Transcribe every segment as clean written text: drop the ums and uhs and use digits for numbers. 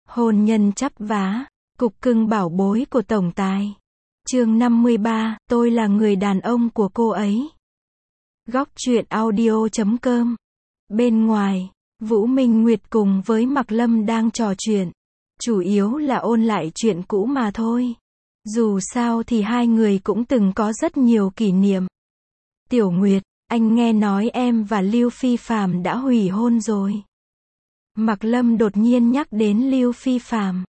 Hôn nhân chắp vá, cục cưng bảo bối của tổng tài. Chương 53, tôi là người đàn ông của cô ấy. Góc truyện audio.com. Bên ngoài, Vũ Minh Nguyệt cùng với Mạc Lâm đang trò chuyện. Chủ yếu là ôn lại chuyện cũ mà thôi. Dù sao thì hai người cũng từng có rất nhiều kỷ niệm. Tiểu Nguyệt, anh nghe nói em và Lưu Phi Phạm đã hủy hôn rồi. Mạc Lâm đột nhiên nhắc đến Lưu Phi Phạm.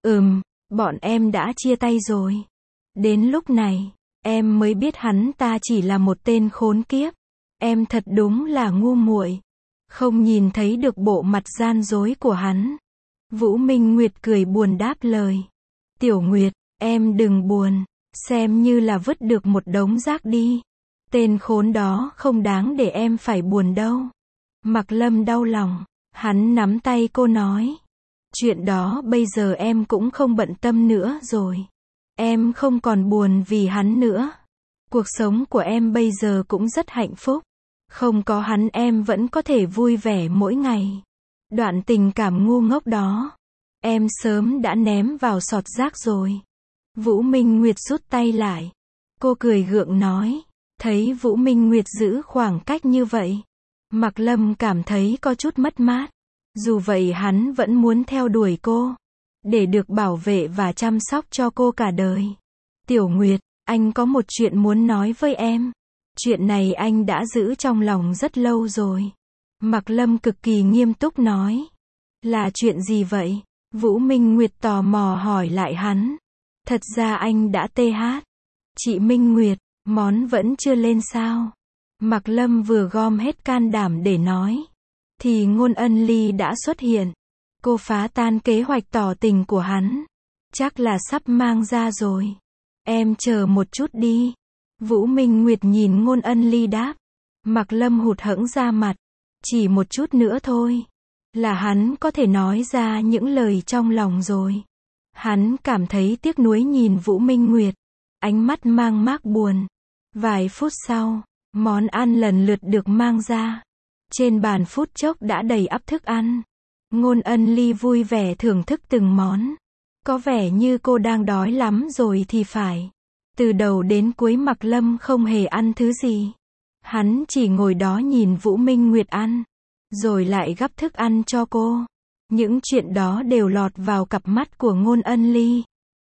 Bọn em đã chia tay rồi. Đến lúc này, em mới biết hắn ta chỉ là một tên khốn kiếp. Em thật đúng là ngu muội, không nhìn thấy được bộ mặt gian dối của hắn. Vũ Minh Nguyệt cười buồn đáp lời. Tiểu Nguyệt, em đừng buồn, xem như là vứt được một đống rác đi. Tên khốn đó không đáng để em phải buồn đâu. Mạc Lâm đau lòng, hắn nắm tay cô nói. Chuyện đó bây giờ em cũng không bận tâm nữa rồi. Em không còn buồn vì hắn nữa. Cuộc sống của em bây giờ cũng rất hạnh phúc. Không có hắn em vẫn có thể vui vẻ mỗi ngày. Đoạn tình cảm ngu ngốc đó, em sớm đã ném vào sọt rác rồi. Vũ Minh Nguyệt rút tay lại. Cô cười gượng nói. Thấy Vũ Minh Nguyệt giữ khoảng cách như vậy, Mạc Lâm cảm thấy có chút mất mát. Dù vậy hắn vẫn muốn theo đuổi cô, để được bảo vệ và chăm sóc cho cô cả đời. Tiểu Nguyệt, anh có một chuyện muốn nói với em. Chuyện này anh đã giữ trong lòng rất lâu rồi. Mạc Lâm cực kỳ nghiêm túc nói. Là chuyện gì vậy? Vũ Minh Nguyệt tò mò hỏi lại hắn. Thật ra anh đã TH. Chị Minh Nguyệt, món vẫn chưa lên sao? Mạc Lâm vừa gom hết can đảm để nói, thì Ngôn Ân Ly đã xuất hiện. Cô phá tan kế hoạch tỏ tình của hắn. Chắc là sắp mang ra rồi. Em chờ một chút đi. Vũ Minh Nguyệt nhìn Ngôn Ân Ly đáp. Mạc Lâm hụt hẫng ra mặt. Chỉ một chút nữa thôi, là hắn có thể nói ra những lời trong lòng rồi. Hắn cảm thấy tiếc nuối nhìn Vũ Minh Nguyệt, ánh mắt mang mác buồn. Vài phút sau, món ăn lần lượt được mang ra. Trên bàn phút chốc đã đầy ắp thức ăn. Ngôn Ân Ly vui vẻ thưởng thức từng món. Có vẻ như cô đang đói lắm rồi thì phải. Từ đầu đến cuối Mạc Lâm không hề ăn thứ gì. Hắn chỉ ngồi đó nhìn Vũ Minh Nguyệt ăn, rồi lại gắp thức ăn cho cô. Những chuyện đó đều lọt vào cặp mắt của Ngôn Ân Ly.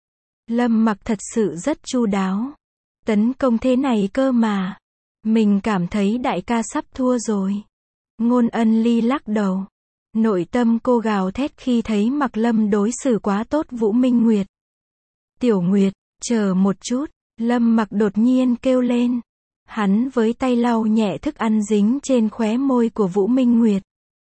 Lâm Mặc thật sự rất chu đáo. Tấn công thế này cơ mà. Mình cảm thấy đại ca sắp thua rồi. Ngôn Ân Ly lắc đầu. Nội tâm cô gào thét khi thấy Mạc Lâm đối xử quá tốt Vũ Minh Nguyệt. Tiểu Nguyệt, chờ một chút. Lâm Mặc đột nhiên kêu lên. Hắn với tay lau nhẹ thức ăn dính trên khóe môi của Vũ Minh Nguyệt.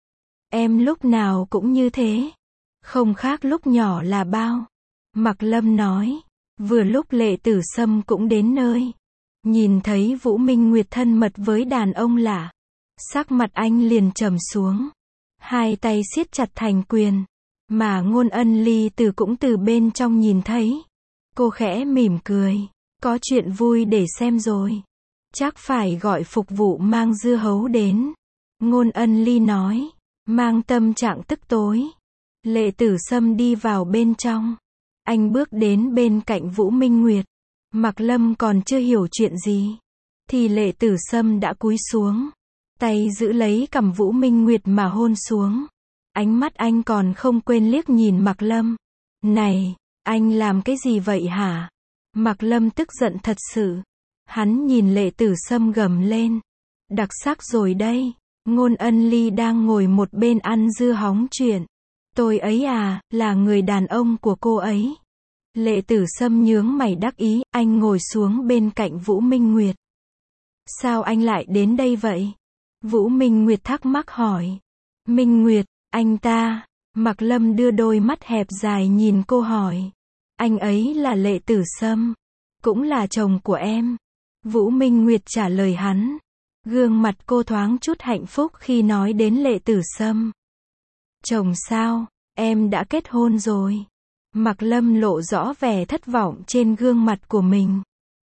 Em lúc nào cũng như thế. Không khác lúc nhỏ là bao. Mạc Lâm nói. Vừa lúc Lệ Tử Sâm cũng đến nơi. Nhìn thấy Vũ Minh Nguyệt thân mật với đàn ông lạ, sắc mặt anh liền trầm xuống. Hai tay siết chặt thành quyền. Mà Ngôn Ân Ly cũng từ bên trong nhìn thấy. Cô khẽ mỉm cười. Có chuyện vui để xem rồi. Chắc phải gọi phục vụ mang dưa hấu đến. Ngôn Ân Ly nói. Mang tâm trạng tức tối. Lệ Tử Sâm đi vào bên trong. Anh bước đến bên cạnh Vũ Minh Nguyệt. Mạc Lâm còn chưa hiểu chuyện gì, thì Lệ Tử Sâm đã cúi xuống, tay giữ lấy cằm Vũ Minh Nguyệt mà hôn xuống. Ánh mắt anh còn không quên liếc nhìn Mạc Lâm. Này, anh làm cái gì vậy hả? Mạc Lâm tức giận thật sự. Hắn nhìn Lệ Tử Sâm gầm lên. Đặc sắc rồi đây. Ngôn Ân Ly đang ngồi một bên ăn dưa hóng chuyện. Tôi ấy à, là người đàn ông của cô ấy. Lệ Tử Sâm nhướng mày đắc ý, anh ngồi xuống bên cạnh Vũ Minh Nguyệt. Sao anh lại đến đây vậy? Vũ Minh Nguyệt thắc mắc hỏi. Minh Nguyệt, anh ta. Mạc Lâm đưa đôi mắt hẹp dài nhìn cô hỏi. Anh ấy là Lệ Tử Sâm, cũng là chồng của em. Vũ Minh Nguyệt trả lời hắn. Gương mặt cô thoáng chút hạnh phúc khi nói đến Lệ Tử Sâm. Chồng sao? Em đã kết hôn rồi. Mạc Lâm lộ rõ vẻ thất vọng trên gương mặt của mình.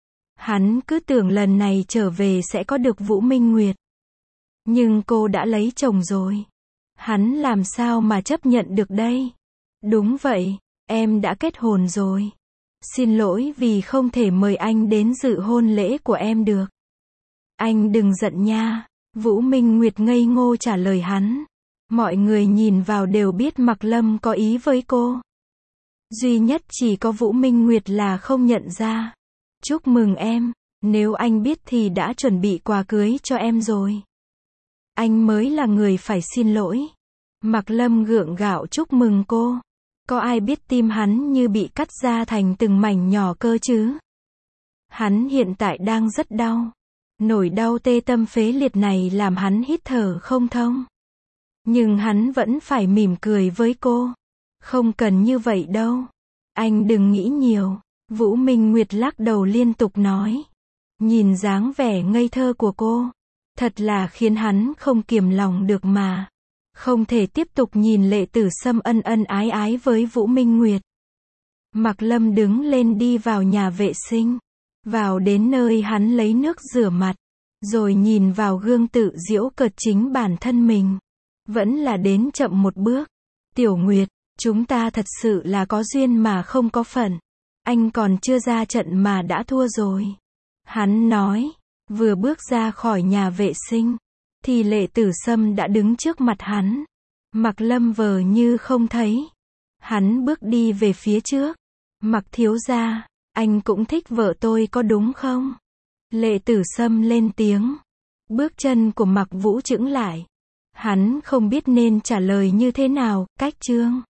Hắn cứ tưởng lần này trở về sẽ có được Vũ Minh Nguyệt. Nhưng cô đã lấy chồng rồi. Hắn làm sao mà chấp nhận được đây? Đúng vậy, em đã kết hôn rồi. Xin lỗi vì không thể mời anh đến dự hôn lễ của em được. Anh đừng giận nha. Vũ Minh Nguyệt ngây ngô trả lời hắn. Mọi người nhìn vào đều biết Mạc Lâm có ý với cô. Duy nhất chỉ có Vũ Minh Nguyệt là không nhận ra. Chúc mừng em, nếu anh biết thì đã chuẩn bị quà cưới cho em rồi. Anh mới là người phải xin lỗi. Mạc Lâm gượng gạo chúc mừng cô. Có ai biết tim hắn như bị cắt ra thành từng mảnh nhỏ cơ chứ? Hắn hiện tại đang rất đau. Nỗi đau tê tâm phế liệt này làm hắn hít thở không thông. Nhưng hắn vẫn phải mỉm cười với cô. Không cần như vậy đâu. Anh đừng nghĩ nhiều. Vũ Minh Nguyệt lắc đầu liên tục nói. Nhìn dáng vẻ ngây thơ của cô. Thật là khiến hắn không kiềm lòng được mà. Không thể tiếp tục nhìn Lệ Tử Sâm ân ân ái ái với Vũ Minh Nguyệt. Mạc Lâm đứng lên đi vào nhà vệ sinh. Vào đến nơi hắn lấy nước rửa mặt. Rồi nhìn vào gương tự giễu cợt chính bản thân mình. Vẫn là đến chậm một bước. Tiểu Nguyệt, chúng ta thật sự là có duyên mà không có phận. Anh còn chưa ra trận mà đã thua rồi. Hắn nói, vừa bước ra khỏi nhà vệ sinh. Thì Lệ Tử Sâm đã đứng trước mặt hắn. Mạc Lâm vờ như không thấy. Hắn bước đi về phía trước. Mạc thiếu gia, anh cũng thích vợ tôi có đúng không? Lệ Tử Sâm lên tiếng. Bước chân của Mạc Vũ chững lại. Hắn không biết nên trả lời như thế nào. Cách chương